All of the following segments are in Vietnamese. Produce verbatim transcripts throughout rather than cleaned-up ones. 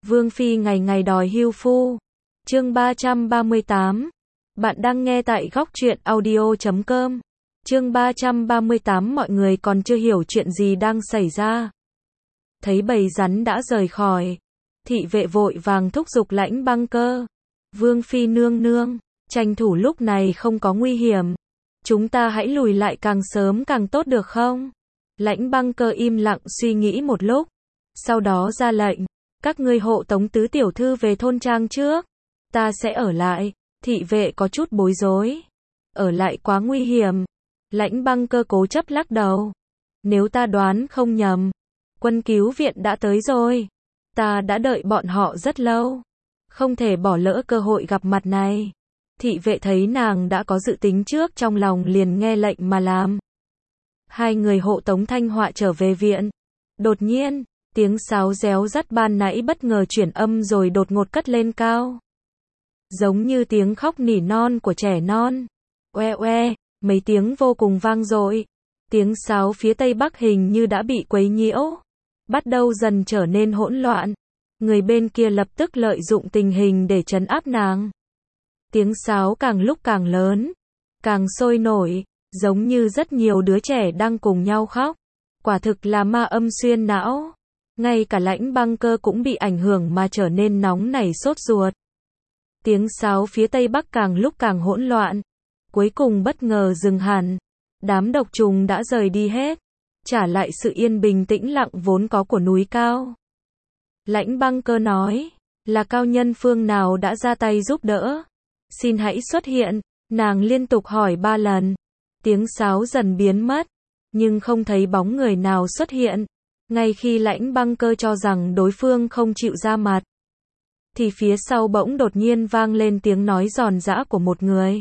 Vương Phi ngày ngày đòi hưu phu. Chương ba trăm ba mươi tám. Bạn đang nghe tại góc truyện audio chấm com. Chương ba trăm ba mươi tám. Mọi người còn chưa hiểu chuyện gì đang xảy ra. Thấy bầy rắn đã rời khỏi, thị vệ vội vàng thúc giục Lãnh Băng Cơ. Vương Phi nương nương, tranh thủ lúc này không có nguy hiểm, chúng ta hãy lùi lại càng sớm càng tốt được không? Lãnh Băng Cơ im lặng suy nghĩ một lúc, sau đó ra lệnh, các ngươi hộ tống tứ tiểu thư về thôn trang trước, ta sẽ ở lại. Thị vệ có chút bối rối, ở lại quá nguy hiểm. Lãnh Băng Cơ cố chấp lắc đầu, nếu ta đoán không nhầm, quân cứu viện đã tới rồi, ta đã đợi bọn họ rất lâu, không thể bỏ lỡ cơ hội gặp mặt này. Thị vệ thấy nàng đã có dự tính trước trong lòng liền nghe lệnh mà làm. Hai người hộ tống Thanh Họa trở về viện. Đột nhiên, tiếng sáo réo rắt ban nãy bất ngờ chuyển âm rồi đột ngột cất lên cao, giống như tiếng khóc nỉ non của trẻ non. Oe oe, mấy tiếng vô cùng vang dội. Tiếng sáo phía tây bắc hình như đã bị quấy nhiễu, bắt đầu dần trở nên hỗn loạn. Người bên kia lập tức lợi dụng tình hình để trấn áp nàng. Tiếng sáo càng lúc càng lớn, càng sôi nổi, giống như rất nhiều đứa trẻ đang cùng nhau khóc. Quả thực là ma âm xuyên não. Ngay cả Lãnh Băng Cơ cũng bị ảnh hưởng mà trở nên nóng nảy sốt ruột. Tiếng sáo phía tây bắc càng lúc càng hỗn loạn, cuối cùng bất ngờ dừng hẳn. Đám độc trùng đã rời đi hết, trả lại sự yên bình tĩnh lặng vốn có của núi cao. Lãnh Băng Cơ nói, là cao nhân phương nào đã ra tay giúp đỡ? Xin hãy xuất hiện. Nàng liên tục hỏi ba lần. Tiếng sáo dần biến mất, nhưng không thấy bóng người nào xuất hiện. Ngay khi Lãnh Băng Cơ cho rằng đối phương không chịu ra mặt, thì phía sau bỗng đột nhiên vang lên tiếng nói giòn giã của một người.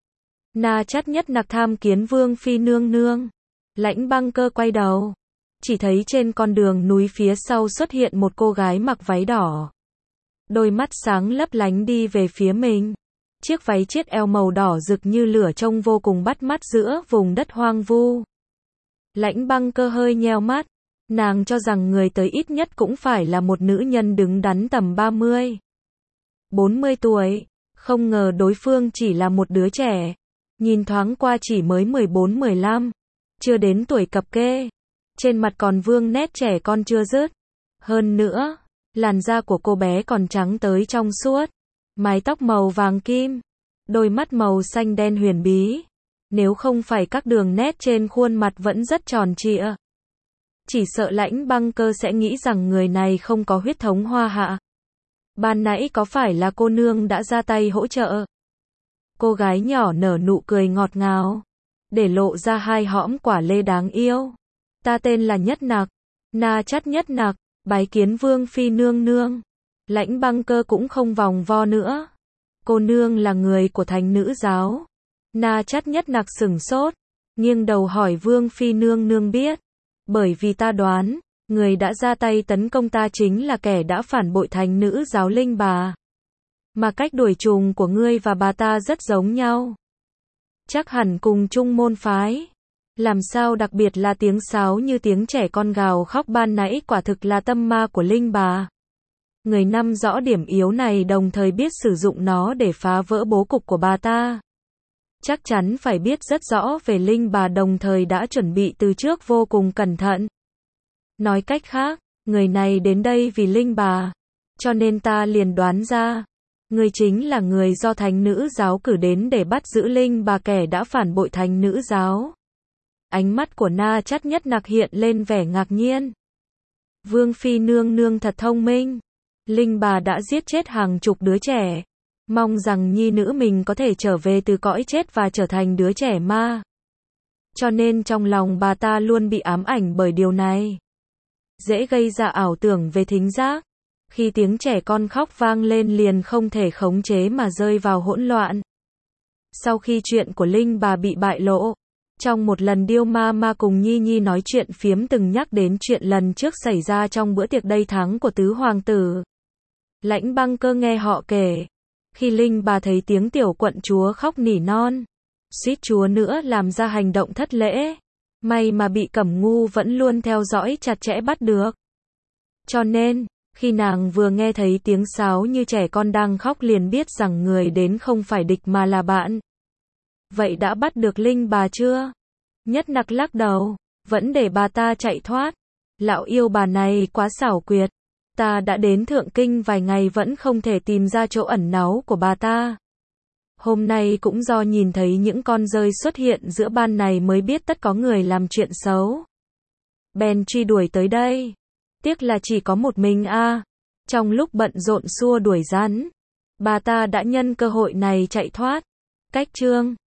Na Chắt Nhất Nặc tham kiến Vương Phi nương nương. Lãnh Băng Cơ quay đầu, chỉ thấy trên con đường núi phía sau xuất hiện một cô gái mặc váy đỏ. Đôi mắt sáng lấp lánh đi về phía mình. Chiếc váy chiết eo màu đỏ rực như lửa trông vô cùng bắt mắt giữa vùng đất hoang vu. Lãnh Băng Cơ hơi nheo mắt, nàng cho rằng người tới ít nhất cũng phải là một nữ nhân đứng đắn tầm ba mươi, bốn mươi tuổi, không ngờ đối phương chỉ là một đứa trẻ, nhìn thoáng qua chỉ mới mười bốn mười lăm, chưa đến tuổi cập kê, trên mặt còn vương nét trẻ con chưa dứt. Hơn nữa, làn da của cô bé còn trắng tới trong suốt, mái tóc màu vàng kim, đôi mắt màu xanh đen huyền bí, nếu không phải các đường nét trên khuôn mặt vẫn rất tròn trịa, chỉ sợ Lãnh Băng Cơ sẽ nghĩ rằng người này không có huyết thống Hoa Hạ. Ban nãy có phải là cô nương đã ra tay hỗ trợ? Cô gái nhỏ nở nụ cười ngọt ngào, để lộ ra hai hõm quả lê đáng yêu. Ta tên là Nhất Nặc, Na Chắt Nhất Nặc, bái kiến Vương Phi nương nương. Lãnh Băng Cơ cũng không vòng vo nữa. Cô nương là người của Thánh Nữ giáo. Na Chắt Nhất Nặc sửng sốt, nghiêng đầu hỏi Vương Phi nương nương biết. Bởi vì ta đoán, người đã ra tay tấn công ta chính là kẻ đã phản bội Thánh Nữ giáo Linh Bà. Mà cách đuổi trùng của ngươi và bà ta rất giống nhau. Chắc hẳn cùng chung môn phái. Làm sao đặc biệt là tiếng sáo như tiếng trẻ con gào khóc ban nãy quả thực là tâm ma của Linh Bà. Người nắm rõ điểm yếu này đồng thời biết sử dụng nó để phá vỡ bố cục của bà ta. Chắc chắn phải biết rất rõ về Linh Bà đồng thời đã chuẩn bị từ trước vô cùng cẩn thận. Nói cách khác, người này đến đây vì Linh Bà. Cho nên ta liền đoán ra, người chính là người do Thánh Nữ giáo cử đến để bắt giữ Linh Bà kẻ đã phản bội Thánh Nữ giáo. Ánh mắt của Na Chắt Nhất Nặc hiện lên vẻ ngạc nhiên. Vương Phi nương nương thật thông minh. Linh Bà đã giết chết hàng chục đứa trẻ. Mong rằng nhi nữ mình có thể trở về từ cõi chết và trở thành đứa trẻ ma. Cho nên trong lòng bà ta luôn bị ám ảnh bởi điều này. Dễ gây ra ảo tưởng về thính giác. Khi tiếng trẻ con khóc vang lên liền không thể khống chế mà rơi vào hỗn loạn. Sau khi chuyện của Linh Bà bị bại lộ, trong một lần Điêu Ma Ma cùng Nhi Nhi nói chuyện phiếm từng nhắc đến chuyện lần trước xảy ra trong bữa tiệc đầy thắng của tứ hoàng tử. Lãnh Băng Cơ nghe họ kể, khi Linh Bà thấy tiếng tiểu quận chúa khóc nỉ non, suýt chúa nữa làm ra hành động thất lễ. May mà bị Cẩm Ngu vẫn luôn theo dõi chặt chẽ bắt được. Cho nên, Khi nàng vừa nghe thấy tiếng sáo như trẻ con đang khóc liền biết rằng người đến không phải địch mà là bạn. Vậy đã bắt được Linh bà chưa? Nhất Nặc lắc đầu, vẫn để bà ta chạy thoát. Lão yêu bà này quá xảo quyệt. Ta đã đến Thượng Kinh vài ngày vẫn không thể tìm ra chỗ ẩn náu của bà ta. Hôm nay cũng do nhìn thấy những con rơi xuất hiện giữa ban này mới biết tất có người làm chuyện xấu. Bèn truy đuổi tới đây. Tiếc là chỉ có một mình a. Trong lúc bận rộn xua đuổi rắn, bà ta đã nhân cơ hội này chạy thoát. Cách chương